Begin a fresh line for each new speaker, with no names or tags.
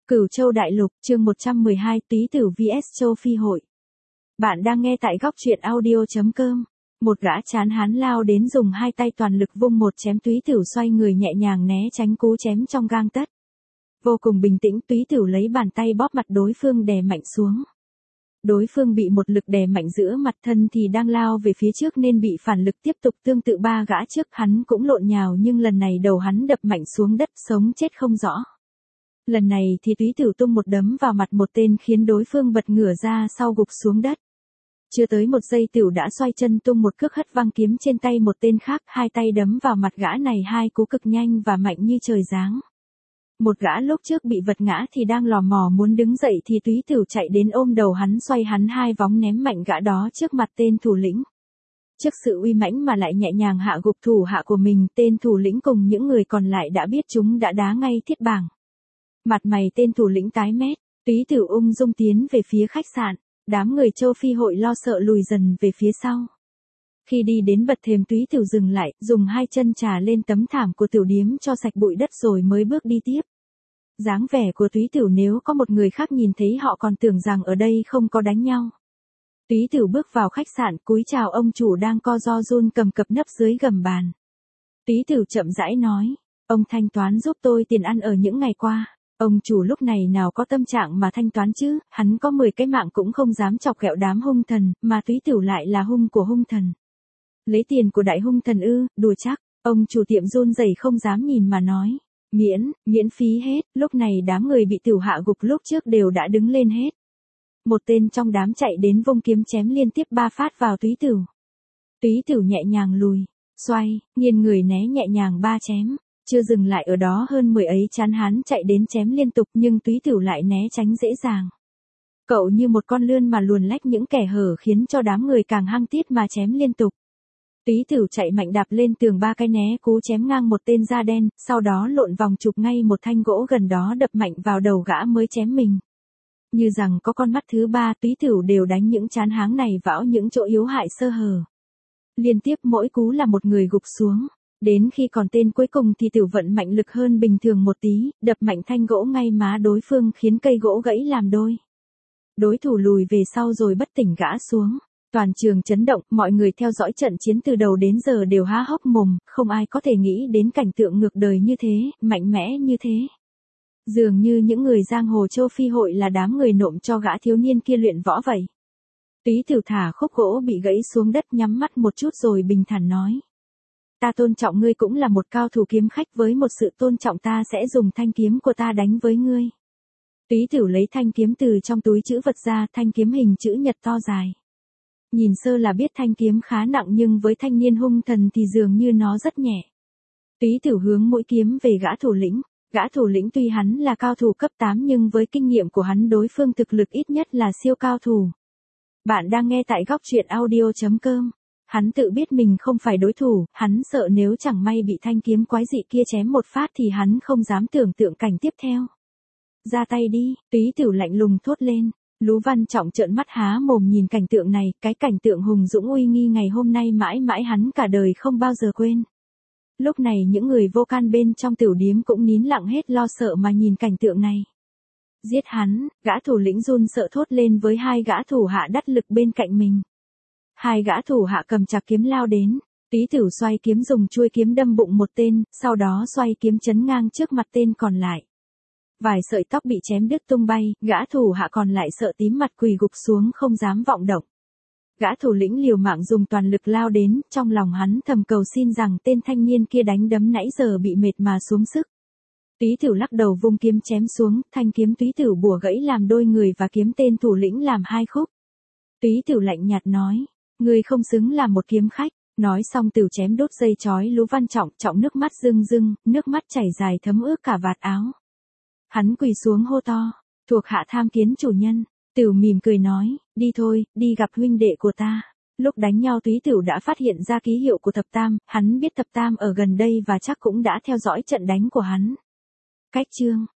Cửu Châu Đại Lục, chương 112, Túy Tử vs Châu Phi Hội. Bạn đang nghe tại góc truyện audio.com. Một gã chán hán lao đến dùng hai tay toàn lực vung một chém. Túy Tử xoay người nhẹ nhàng né tránh cú chém trong gang tấc. Vô cùng bình tĩnh, Túy Tử lấy bàn tay bóp mặt đối phương đè mạnh xuống. Đối phương bị một lực đè mạnh giữa mặt, thân thì đang lao về phía trước nên bị phản lực tiếp tục. Tương tự ba gã trước hắn cũng lộn nhào, nhưng lần này đầu hắn đập mạnh xuống đất, sống chết không rõ. Lần này thì Túy Tử tung một đấm vào mặt một tên khiến đối phương bật ngửa ra sau gục xuống đất. Chưa tới một giây Tửu đã xoay chân tung một cước hất văng kiếm trên tay một tên khác, hai tay đấm vào mặt gã này hai cú cực nhanh và mạnh như trời giáng. Một gã lúc trước bị vật ngã thì đang lò mò muốn đứng dậy thì Túy Tử chạy đến ôm đầu hắn, xoay hắn hai vóng ném mạnh gã đó trước mặt tên thủ lĩnh. Trước sự uy mãnh mà lại nhẹ nhàng hạ gục thủ hạ của mình, tên thủ lĩnh cùng những người còn lại đã biết chúng đã đá ngay thiết bảng. Mặt mày tên thủ lĩnh tái mét, Túy Tử ung dung tiến về phía khách sạn, đám người Châu Phi hội lo sợ lùi dần về phía sau. Khi đi đến bậc thềm, Túy Tử dừng lại, dùng hai chân trà lên tấm thảm của tiểu điếm cho sạch bụi đất rồi mới bước đi tiếp. Dáng vẻ của Túy Tử nếu có một người khác nhìn thấy họ còn tưởng rằng ở đây không có đánh nhau. Túy Tử bước vào khách sạn, cúi chào ông chủ đang co ro run cầm cập nấp dưới gầm bàn. Túy Tử chậm rãi nói, ông thanh toán giúp tôi tiền ăn ở những ngày qua. Ông chủ lúc này nào có tâm trạng mà thanh toán chứ, hắn có 10 cái mạng cũng không dám chọc ghẹo đám hung thần, mà Túy Tử lại là hung của hung thần. Lấy tiền của đại hung thần ư, đùa chắc, ông chủ tiệm run rẩy không dám nhìn mà nói. Miễn phí hết. Lúc này đám người bị Tửu hạ gục lúc trước đều đã đứng lên hết. Một tên trong đám chạy đến vung kiếm chém liên tiếp 3 phát vào Túy Tử. Túy Tử nhẹ nhàng lùi, xoay, nghiêng người né nhẹ nhàng 3 chém. Chưa dừng lại ở đó, hơn 10 ấy chán hán chạy đến chém liên tục nhưng Túy Tử lại né tránh dễ dàng. Cậu như một con lươn mà luồn lách những kẻ hở khiến cho đám người càng hăng tiết mà chém liên tục. Túy Tử chạy mạnh đạp lên tường 3 cái né cú chém ngang một tên da đen, sau đó lộn vòng chụp ngay một thanh gỗ gần đó đập mạnh vào đầu gã mới chém mình. Như rằng có con mắt thứ ba, Túy Tử đều đánh những chán hán này vào những chỗ yếu hại sơ hở. Liên tiếp mỗi cú là một người gục xuống. Đến khi còn tên cuối cùng thì Tửu vận mạnh lực hơn bình thường một tí, đập mạnh thanh gỗ ngay má đối phương khiến cây gỗ gãy làm đôi. Đối thủ lùi về sau rồi bất tỉnh ngã xuống. Toàn trường chấn động, mọi người theo dõi trận chiến từ đầu đến giờ đều há hốc mồm, không ai có thể nghĩ đến cảnh tượng ngược đời như thế, mạnh mẽ như thế. Dường như những người giang hồ Châu Phi hội là đám người nộm cho gã thiếu niên kia luyện võ vậy. Túy Tử thả khúc gỗ bị gãy xuống đất, nhắm mắt một chút rồi bình thản nói. Ta tôn trọng ngươi cũng là một cao thủ kiếm khách, với một sự tôn trọng ta sẽ dùng thanh kiếm của ta đánh với ngươi. Túy Tử lấy thanh kiếm từ trong túi trữ vật ra, thanh kiếm hình chữ nhật to dài. Nhìn sơ là biết thanh kiếm khá nặng nhưng với thanh niên hung thần thì dường như nó rất nhẹ. Túy Tử hướng mũi kiếm về gã thủ lĩnh. Gã thủ lĩnh tuy hắn là cao thủ cấp 8 nhưng với kinh nghiệm của hắn đối phương thực lực ít nhất là siêu cao thủ. Bạn đang nghe tại góc truyện audio.com. Hắn tự biết mình không phải đối thủ, hắn sợ nếu chẳng may bị thanh kiếm quái dị kia chém một phát thì hắn không dám tưởng tượng cảnh tiếp theo. Ra tay đi, Túy Tử lạnh lùng thốt lên. Lú Văn Trọng trợn mắt há mồm nhìn cảnh tượng này, cái cảnh tượng hùng dũng uy nghi ngày hôm nay mãi mãi hắn cả đời không bao giờ quên. Lúc này những người vô can bên trong tiểu điếm cũng nín lặng hết lo sợ mà nhìn cảnh tượng này. Giết hắn, gã thủ lĩnh run sợ thốt lên với hai gã thủ hạ đắc lực bên cạnh mình. Hai gã thủ hạ cầm chặt kiếm lao đến, Túy Tử xoay kiếm dùng chuôi kiếm đâm bụng một tên, sau đó xoay kiếm chấn ngang trước mặt tên còn lại. Vài sợi tóc bị chém đứt tung bay, gã thủ hạ còn lại sợ tím mặt quỳ gục xuống không dám vọng động. Gã thủ lĩnh liều mạng dùng toàn lực lao đến, trong lòng hắn thầm cầu xin rằng tên thanh niên kia đánh đấm nãy giờ bị mệt mà xuống sức. Túy Tử lắc đầu vung kiếm chém xuống, thanh kiếm Túy Tử bủa gãy làm đôi người và kiếm tên thủ lĩnh làm hai khúc. Túy Tử lạnh nhạt nói, ngươi không xứng làm một kiếm khách. Nói xong Tửu chém đốt dây chói Lú Văn Trọng, trọng nước mắt rưng rưng, nước mắt chảy dài thấm ướt cả vạt áo. Hắn quỳ xuống hô to, thuộc hạ tham kiến chủ nhân. Tửu mỉm cười nói, đi thôi, đi gặp huynh đệ của ta. Lúc đánh nhau Túy Tử đã phát hiện ra ký hiệu của thập tam, hắn biết thập tam ở gần đây và chắc cũng đã theo dõi trận đánh của hắn. Cách chương